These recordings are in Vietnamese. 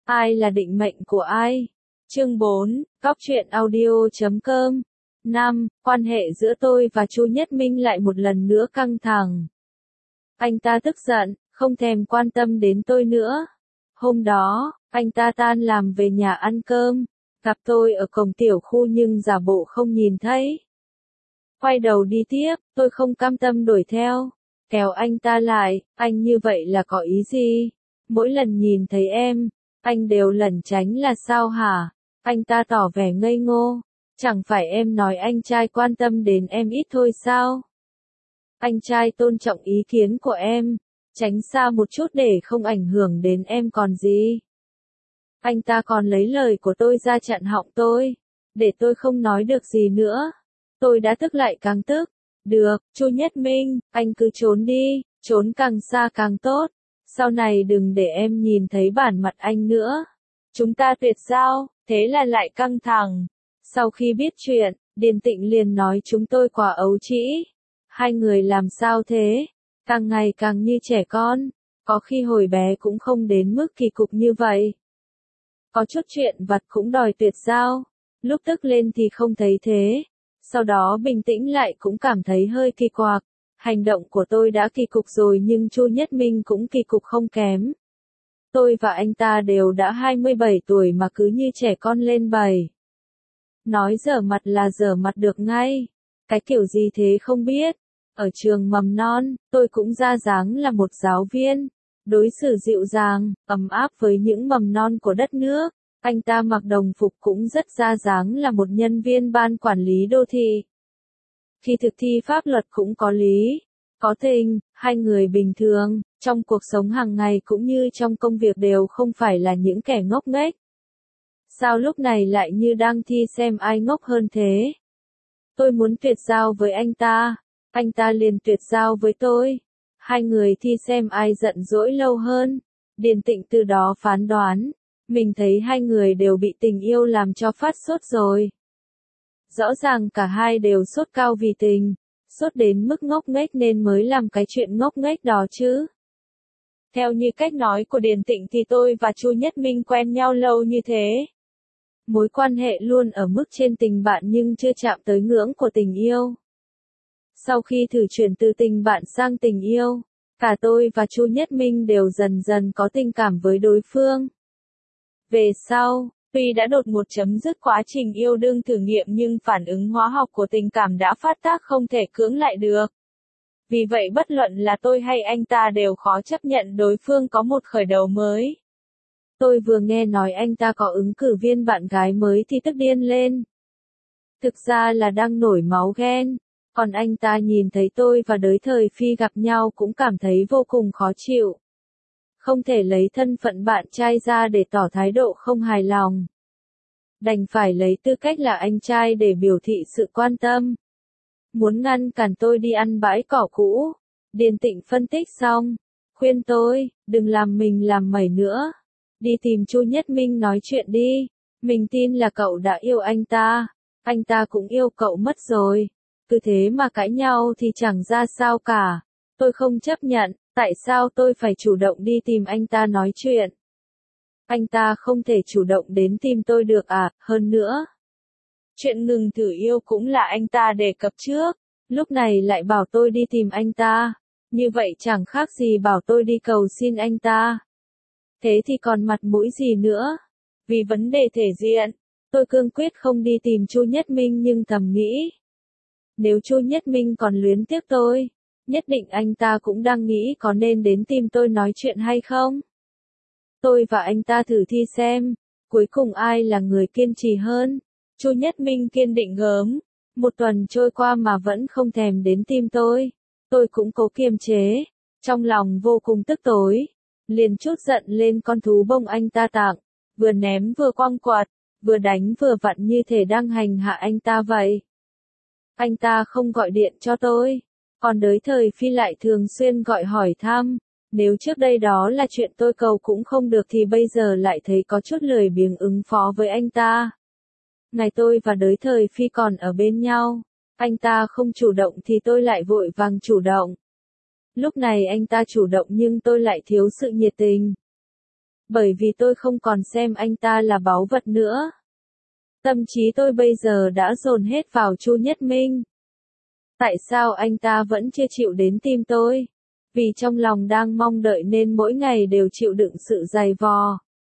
Ai là định mệnh của ai? Chương 4, Cóc truyện audio.com. 5. Quan hệ giữa tôi và Chu Nhất Minh lại một lần nữa căng thẳng. Anh ta tức giận, không thèm quan tâm đến tôi nữa. Hôm đó, anh ta tan làm về nhà ăn cơm, gặp tôi ở cổng tiểu khu nhưng giả bộ không nhìn thấy. Quay đầu đi tiếp, tôi không cam tâm đuổi theo, kéo anh ta lại, anh như vậy là có ý gì? Mỗi lần nhìn thấy em, anh đều lẩn tránh là sao hả? Anh ta tỏ vẻ ngây ngô, chẳng phải em nói anh trai quan tâm đến em ít thôi sao? Anh trai tôn trọng ý kiến của em, tránh xa một chút để không ảnh hưởng đến em còn gì. Anh ta còn lấy lời của tôi ra chặn họng tôi, để tôi không nói được gì nữa. Tôi đã tức lại càng tức. Được, Chu Nhất Minh, anh cứ trốn đi, trốn càng xa càng tốt. Sau này đừng để em nhìn thấy bản mặt anh nữa. Chúng ta tuyệt giao, thế là lại căng thẳng. Sau khi biết chuyện, Điền Tịnh liền nói chúng tôi quá ấu trĩ. Hai người làm sao thế? Càng ngày càng như trẻ con. Có khi hồi bé cũng không đến mức kỳ cục như vậy. Có chút chuyện vặt cũng đòi tuyệt giao. Lúc tức lên thì không thấy thế. Sau đó bình tĩnh lại cũng cảm thấy hơi kỳ quặc. Hành động của tôi đã kỳ cục rồi nhưng Chu Nhất Minh cũng kỳ cục không kém. Tôi và anh ta đều đã 27 tuổi mà cứ như trẻ con lên 7. Nói dở mặt là dở mặt được ngay. Cái kiểu gì thế không biết. Ở trường mầm non, tôi cũng ra dáng là một giáo viên. Đối xử dịu dàng, ấm áp với những mầm non của đất nước. Anh ta mặc đồng phục cũng rất ra dáng là một nhân viên ban quản lý đô thị. Khi thực thi pháp luật cũng có lý, có tình, hai người bình thường, trong cuộc sống hàng ngày cũng như trong công việc đều không phải là những kẻ ngốc nghếch. Sao lúc này lại như đang thi xem ai ngốc hơn thế? Tôi muốn tuyệt giao với anh ta liền tuyệt giao với tôi. Hai người thi xem ai giận dỗi lâu hơn. Điền Tịnh từ đó phán đoán. Mình thấy hai người đều bị tình yêu làm cho phát sốt rồi. Rõ ràng cả hai đều sốt cao vì tình, sốt đến mức ngốc nghếch nên mới làm cái chuyện ngốc nghếch đó chứ. Theo như cách nói của Điền Tịnh thì tôi và Chu Nhất Minh quen nhau lâu như thế. Mối quan hệ luôn ở mức trên tình bạn nhưng chưa chạm tới ngưỡng của tình yêu. Sau khi thử chuyển từ tình bạn sang tình yêu, cả tôi và Chu Nhất Minh đều dần dần có tình cảm với đối phương. Về sau, tuy đã đột ngột chấm dứt quá trình yêu đương thử nghiệm nhưng phản ứng hóa học của tình cảm đã phát tác không thể cưỡng lại được. Vì vậy bất luận là tôi hay anh ta đều khó chấp nhận đối phương có một khởi đầu mới. Tôi vừa nghe nói anh ta có ứng cử viên bạn gái mới thì tức điên lên. Thực ra là đang nổi máu ghen, còn anh ta nhìn thấy tôi và Đới Thời Phi gặp nhau cũng cảm thấy vô cùng khó chịu. Không thể lấy thân phận bạn trai ra để tỏ thái độ không hài lòng. Đành phải lấy tư cách là anh trai để biểu thị sự quan tâm. Muốn ngăn cản tôi đi ăn bãi cỏ cũ. Điền Tịnh phân tích xong, khuyên tôi, đừng làm mình làm mẩy nữa. Đi tìm Chu Nhất Minh nói chuyện đi. Mình tin là cậu đã yêu anh ta cũng yêu cậu mất rồi. Cứ thế mà cãi nhau thì chẳng ra sao cả. Tôi không chấp nhận. Tại sao tôi phải chủ động đi tìm anh ta nói chuyện? Anh ta không thể chủ động đến tìm tôi được à? Hơn nữa, chuyện ngừng thử yêu cũng là anh ta đề cập trước. Lúc này lại bảo tôi đi tìm anh ta. Như vậy chẳng khác gì bảo tôi đi cầu xin anh ta. Thế thì còn mặt mũi gì nữa? Vì vấn đề thể diện, tôi cương quyết không đi tìm Chu Nhất Minh nhưng thầm nghĩ. Nếu Chu Nhất Minh còn luyến tiếc tôi, nhất định anh ta cũng đang nghĩ có nên đến tìm tôi nói chuyện hay không. Tôi và anh ta thử thi xem, cuối cùng ai là người kiên trì hơn. Chu Nhất Minh kiên định gớm. Một tuần trôi qua mà vẫn không thèm đến tìm tôi. Tôi cũng cố kiềm chế. Trong lòng vô cùng tức tối. Liền trút giận lên con thú bông anh ta tặng. Vừa ném vừa quăng quạt. Vừa đánh vừa vặn như thể đang hành hạ anh ta vậy. Anh ta không gọi điện cho tôi. Còn Đới Thời Phi lại thường xuyên gọi hỏi thăm. Nếu trước đây đó là chuyện tôi cầu cũng không được thì bây giờ lại thấy có chút lười biếng ứng phó với anh ta. Ngày tôi và Đới Thời Phi còn ở bên nhau, anh ta không chủ động thì tôi lại vội vàng chủ động. Lúc này anh ta chủ động nhưng tôi lại thiếu sự nhiệt tình. Bởi vì tôi không còn xem anh ta là báu vật nữa. Tâm trí tôi bây giờ đã dồn hết vào Chu Nhất Minh. Tại sao anh ta vẫn chưa chịu đến tìm tôi? Vì trong lòng đang mong đợi nên mỗi ngày đều chịu đựng sự dày vò.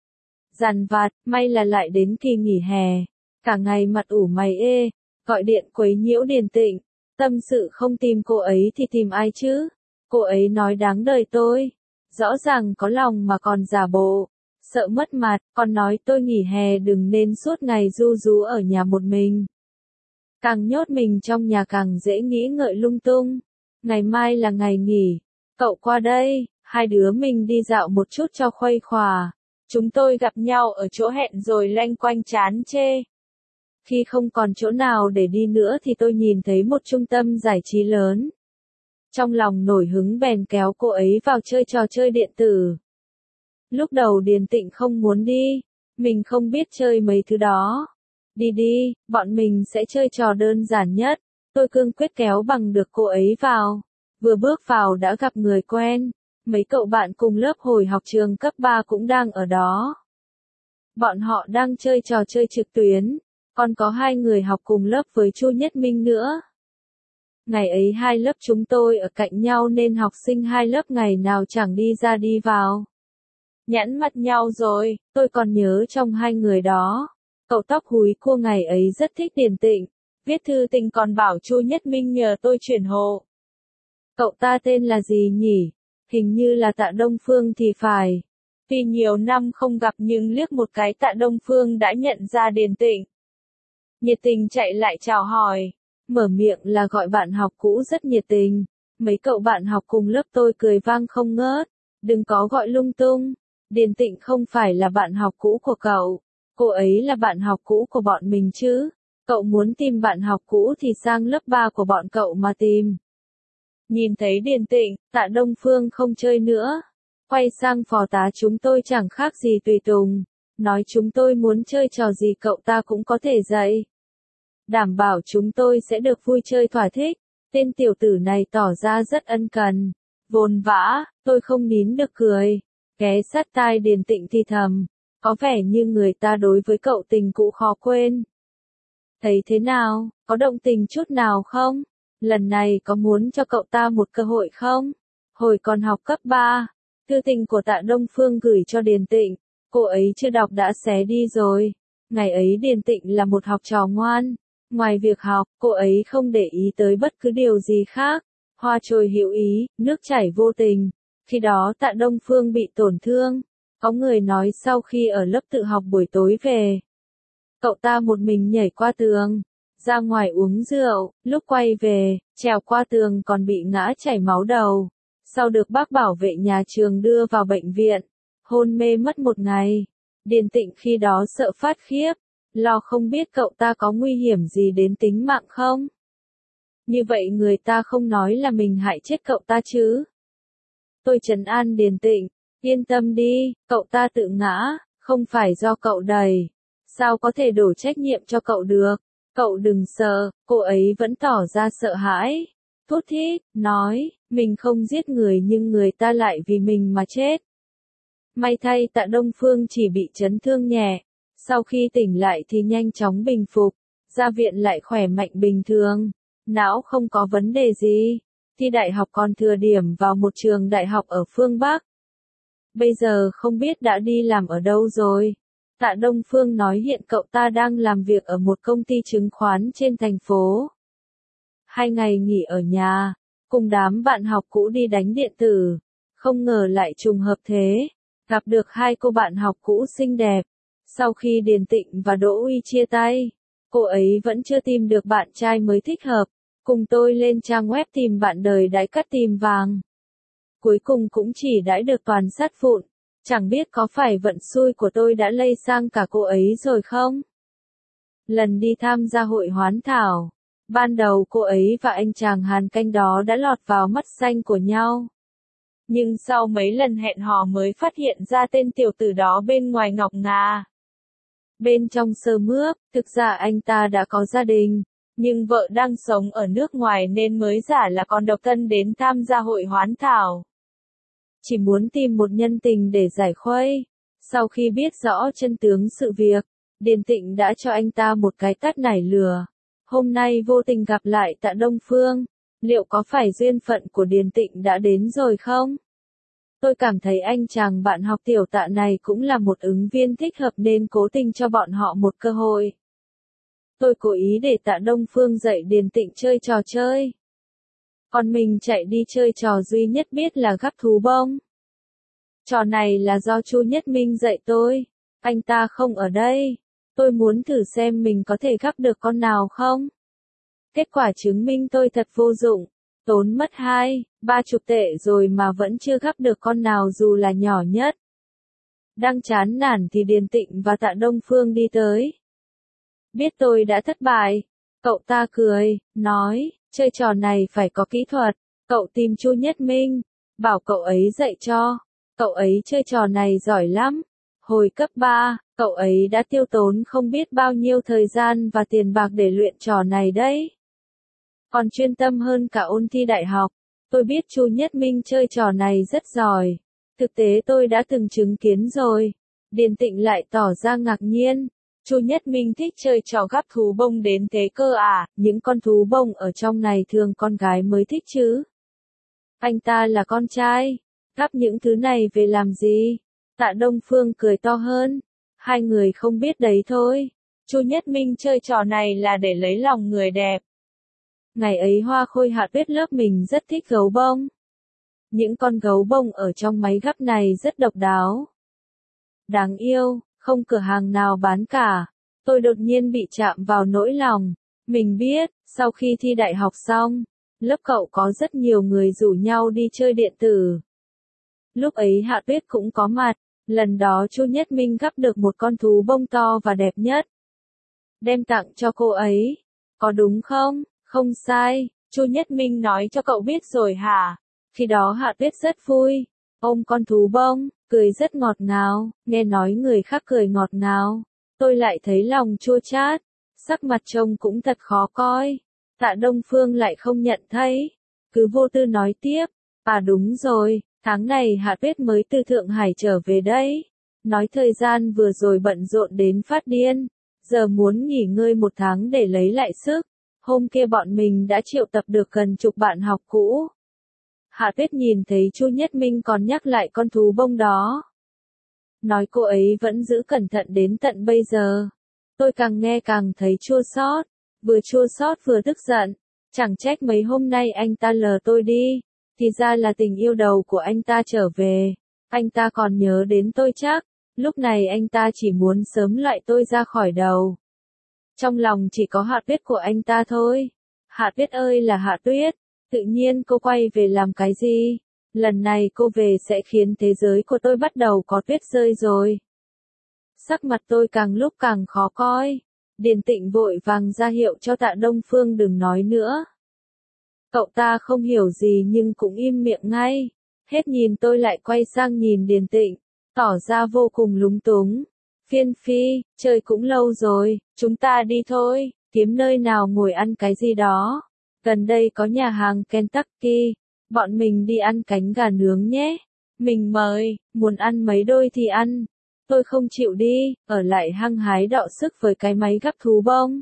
Dằn vặt, may là lại đến kỳ nghỉ hè. Cả ngày mặt ủ mày ê, gọi điện quấy nhiễu Điền Tịnh. Tâm sự không tìm cô ấy thì tìm ai chứ? Cô ấy nói đáng đời tôi. Rõ ràng có lòng mà còn giả bộ. Sợ mất mặt, còn nói tôi nghỉ hè đừng nên suốt ngày ru rú ở nhà một mình. Càng nhốt mình trong nhà càng dễ nghĩ ngợi lung tung. Ngày mai là ngày nghỉ. Cậu qua đây, hai đứa mình đi dạo một chút cho khuây khỏa. Chúng tôi gặp nhau ở chỗ hẹn rồi loanh quanh chán chê. Khi không còn chỗ nào để đi nữa thì tôi nhìn thấy một trung tâm giải trí lớn. Trong lòng nổi hứng bèn kéo cô ấy vào chơi trò chơi điện tử. Lúc đầu Điền Tịnh không muốn đi, mình không biết chơi mấy thứ đó. Đi đi, bọn mình sẽ chơi trò đơn giản nhất. Tôi cương quyết kéo bằng được cô ấy vào. Vừa bước vào đã gặp người quen. Mấy cậu bạn cùng lớp hồi học trường cấp 3 cũng đang ở đó. Bọn họ đang chơi trò chơi trực tuyến. Còn có hai người học cùng lớp với Chu Nhất Minh nữa. Ngày ấy hai lớp chúng tôi ở cạnh nhau nên học sinh hai lớp ngày nào chẳng đi ra đi vào. Nhãn mặt nhau rồi, tôi còn nhớ trong hai người đó. Cậu tóc húi cua ngày ấy rất thích Điền Tịnh. Viết thư tình còn bảo Chu Nhất Minh nhờ tôi chuyển hộ. Cậu ta tên là gì nhỉ? Hình như là Tạ Đông Phương thì phải. Tuy nhiều năm không gặp nhưng liếc một cái Tạ Đông Phương đã nhận ra Điền Tịnh. Nhiệt tình chạy lại chào hỏi. Mở miệng là gọi bạn học cũ rất nhiệt tình. Mấy cậu bạn học cùng lớp tôi cười vang không ngớt. Đừng có gọi lung tung. Điền Tịnh không phải là bạn học cũ của cậu. Cô ấy là bạn học cũ của bọn mình chứ. Cậu muốn tìm bạn học cũ thì sang lớp 3 của bọn cậu mà tìm. Nhìn thấy Điền Tịnh, Tạ Đông Phương không chơi nữa. Quay sang phó tá chúng tôi chẳng khác gì tùy tùng. Nói chúng tôi muốn chơi trò gì cậu ta cũng có thể dạy. Đảm bảo chúng tôi sẽ được vui chơi thỏa thích. Tên tiểu tử này tỏ ra rất ân cần. Vồn vã, tôi không nín được cười. Ghé sát tai Điền Tịnh thì thầm. Có vẻ như người ta đối với cậu tình cũ khó quên. Thấy thế nào, có động tình chút nào không? Lần này có muốn cho cậu ta một cơ hội không? Hồi còn học cấp 3, thư tình của Tạ Đông Phương gửi cho Điền Tịnh. Cô ấy chưa đọc đã xé đi rồi. Ngày ấy Điền Tịnh là một học trò ngoan. Ngoài việc học, cô ấy không để ý tới bất cứ điều gì khác. Hoa trôi hữu ý, nước chảy vô tình. Khi đó Tạ Đông Phương bị tổn thương. Có người nói sau khi ở lớp tự học buổi tối về, cậu ta một mình nhảy qua tường, ra ngoài uống rượu, lúc quay về, trèo qua tường còn bị ngã chảy máu đầu. Sau được bác bảo vệ nhà trường đưa vào bệnh viện, hôn mê mất một ngày. Điền Tịnh khi đó sợ phát khiếp, lo không biết cậu ta có nguy hiểm gì đến tính mạng không. Như vậy người ta không nói là mình hại chết cậu ta chứ. Tôi trấn an Điền Tịnh, yên tâm đi, cậu ta tự ngã, không phải do cậu đẩy. Sao có thể đổ trách nhiệm cho cậu được? Cậu đừng sợ, cô ấy vẫn tỏ ra sợ hãi. Thút thít, nói, mình không giết người nhưng người ta lại vì mình mà chết. May thay Tạ Đông Phương chỉ bị chấn thương nhẹ. Sau khi tỉnh lại thì nhanh chóng bình phục. Ra viện lại khỏe mạnh bình thường. Não không có vấn đề gì. Thi đại học còn thừa điểm vào một trường đại học ở phương Bắc. Bây giờ không biết đã đi làm ở đâu rồi. Tạ Đông Phương nói hiện cậu ta đang làm việc ở một công ty chứng khoán trên thành phố. 2 ngày nghỉ ở nhà, cùng đám bạn học cũ đi đánh điện tử. Không ngờ lại trùng hợp thế. Gặp được hai cô bạn học cũ xinh đẹp. Sau khi Điền Tịnh và Đỗ Uy chia tay, cô ấy vẫn chưa tìm được bạn trai mới thích hợp. Cùng tôi lên trang web tìm bạn đời đãi cắt tìm vàng. Cuối cùng cũng chỉ đãi được toàn sắt vụn. Chẳng biết có phải vận xui của tôi đã lây sang cả cô ấy rồi không? Lần đi tham gia hội hoán thảo, ban đầu cô ấy và anh chàng Hàn Canh đó đã lọt vào mắt xanh của nhau. Nhưng sau mấy lần hẹn hò mới phát hiện ra tên tiểu tử đó bên ngoài ngọc ngà. Bên trong sơ mướp, thực ra anh ta đã có gia đình, nhưng vợ đang sống ở nước ngoài nên mới giả là con độc thân đến tham gia hội hoán thảo. Chỉ muốn tìm một nhân tình để giải khuây. Sau khi biết rõ chân tướng sự việc, Điền Tịnh đã cho anh ta một cái tát nảy lửa. Hôm nay vô tình gặp lại Tạ Đông Phương, liệu có phải duyên phận của Điền Tịnh đã đến rồi không? Tôi cảm thấy anh chàng bạn học tiểu Tạ này cũng là một ứng viên thích hợp nên cố tình cho bọn họ một cơ hội. Tôi cố ý để Tạ Đông Phương dạy Điền Tịnh chơi trò chơi. Còn mình chạy đi chơi trò duy nhất biết là gắp thú bông. Trò này là do Chu Nhất Minh dạy tôi. Anh ta không ở đây. Tôi muốn thử xem mình có thể gắp được con nào không. Kết quả chứng minh tôi thật vô dụng. Tốn mất 20-30 tệ rồi mà vẫn chưa gắp được con nào dù là nhỏ nhất. Đang chán nản thì Điền Tịnh và Tạ Đông Phương đi tới. Biết tôi đã thất bại. Cậu ta cười, nói, chơi trò này phải có kỹ thuật. Cậu tìm Chu Nhất Minh, bảo cậu ấy dạy cho. Cậu ấy chơi trò này giỏi lắm. Hồi cấp 3, cậu ấy đã tiêu tốn không biết bao nhiêu thời gian và tiền bạc để luyện trò này đấy. Còn chuyên tâm hơn cả ôn thi đại học. Tôi biết Chu Nhất Minh chơi trò này rất giỏi. Thực tế tôi đã từng chứng kiến rồi. Điền Tịnh lại tỏ ra ngạc nhiên. Chu Nhất Minh thích chơi trò gắp thú bông đến thế cơ à, những con thú bông ở trong này thường con gái mới thích chứ. Anh ta là con trai, gắp những thứ này về làm gì? Tạ Đông Phương cười to hơn. Hai người không biết đấy thôi. Chu Nhất Minh chơi trò này là để lấy lòng người đẹp. Ngày ấy Hoa Khôi Hạ Tuyết lớp mình rất thích gấu bông. Những con gấu bông ở trong máy gắp này rất độc đáo. Đáng yêu, không cửa hàng nào bán cả. Tôi đột nhiên bị chạm vào nỗi lòng. Mình biết, sau khi thi đại học xong, lớp cậu có rất nhiều người rủ nhau đi chơi điện tử. Lúc ấy Hạ Tuyết cũng có mặt. Lần đó Chu Nhất Minh gắp được một con thú bông to và đẹp nhất. Đem tặng cho cô ấy. Có đúng không? Không sai, Chu Nhất Minh nói cho cậu biết rồi hả? Khi đó Hạ Tuyết rất vui. Ôm con thú bông, cười rất ngọt ngào, nghe nói người khác cười ngọt ngào. Tôi lại thấy lòng chua chát. Sắc mặt trông cũng thật khó coi. Tạ Đông Phương lại không nhận thấy. Cứ vô tư nói tiếp. À đúng rồi. Tháng này Hạ Tuyết mới từ Thượng Hải trở về đấy. Nói thời gian vừa rồi bận rộn đến phát điên. Giờ muốn nghỉ ngơi một tháng để lấy lại sức. Hôm kia bọn mình đã triệu tập được gần chục bạn học cũ. Hạ Tuyết nhìn thấy Chu Nhất Minh còn nhắc lại con thú bông đó. Nói cô ấy vẫn giữ cẩn thận đến tận bây giờ. Tôi càng nghe càng thấy chua xót. Vừa chua xót vừa tức giận. Chẳng trách mấy hôm nay anh ta lờ tôi đi. Thì ra là tình yêu đầu của anh ta trở về. Anh ta còn nhớ đến tôi chắc. Lúc này anh ta chỉ muốn sớm loại tôi ra khỏi đầu. Trong lòng chỉ có Hạ Tuyết của anh ta thôi. Hạ Tuyết ơi là Hạ Tuyết. Tự nhiên cô quay về làm cái gì? Lần này cô về sẽ khiến thế giới của tôi bắt đầu có tuyết rơi rồi. Sắc mặt tôi càng lúc càng khó coi. Điền Tịnh vội vàng ra hiệu cho Tạ Đông Phương đừng nói nữa. Cậu ta không hiểu gì nhưng cũng im miệng ngay. Hết nhìn tôi lại quay sang nhìn Điền Tịnh, tỏ ra vô cùng lúng túng. Phiên Phi, chơi cũng lâu rồi, chúng ta đi thôi, kiếm nơi nào ngồi ăn cái gì đó. Gần đây có nhà hàng Kentucky, bọn mình đi ăn cánh gà nướng nhé. Mình mời, muốn ăn mấy đôi thì ăn. Tôi không chịu đi, ở lại hăng hái đọ sức với cái máy gắp thú bông.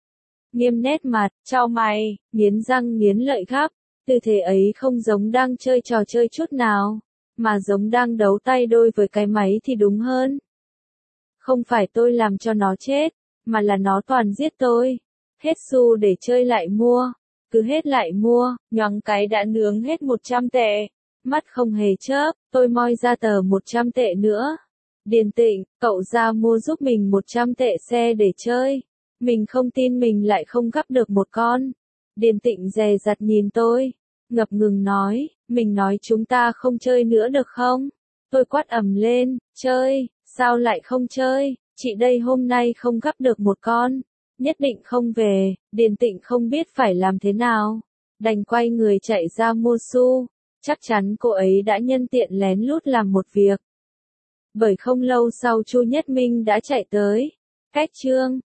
Nghiêm nét mặt, chau mày, nghiến răng nghiến lợi gắp. Tư thế ấy không giống đang chơi trò chơi chút nào, mà giống đang đấu tay đôi với cái máy thì đúng hơn. Không phải tôi làm cho nó chết, mà là nó toàn giết tôi. Hết xu để chơi lại mua, cứ hết lại mua, nhoáng cái đã nướng hết 100 tệ. Mắt không hề chớp, tôi moi ra tờ 100 tệ nữa. Điền Tịnh, cậu ra mua giúp mình 100 tệ xe để chơi. Mình không tin mình lại không gắp được một con. Điền Tịnh dè dặt nhìn tôi, ngập ngừng nói, mình nói chúng ta không chơi nữa được không? Tôi quát ầm lên, chơi, sao lại không chơi, chị đây hôm nay không gắp được một con, nhất định không về. Điền Tịnh không biết phải làm thế nào, đành quay người chạy ra mua xu, chắc chắn cô ấy đã nhân tiện lén lút làm một việc. Bởi không lâu sau Chu Nhất Minh đã chạy tới, cách chương